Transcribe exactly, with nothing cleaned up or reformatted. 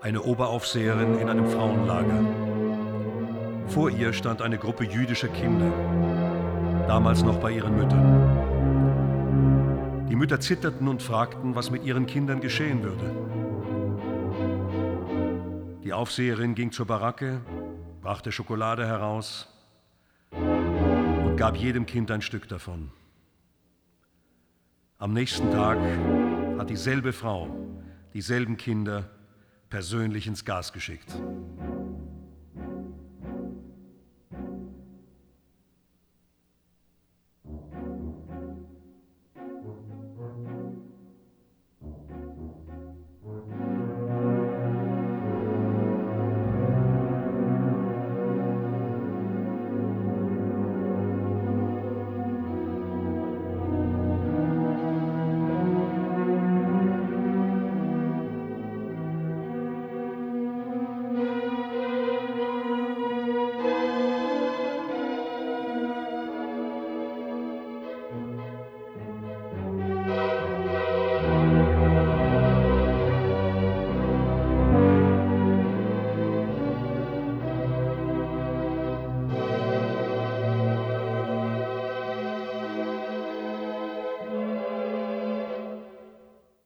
eine Oberaufseherin in einem Frauenlager. Vor ihr stand eine Gruppe jüdischer Kinder, damals noch bei ihren Müttern. Die Mütter zitterten und fragten, was mit ihren Kindern geschehen würde. Die Aufseherin ging zur Baracke, brachte Schokolade heraus und gab jedem Kind ein Stück davon. Am nächsten Tag hat dieselbe Frau dieselben Kinder persönlich ins Gas geschickt.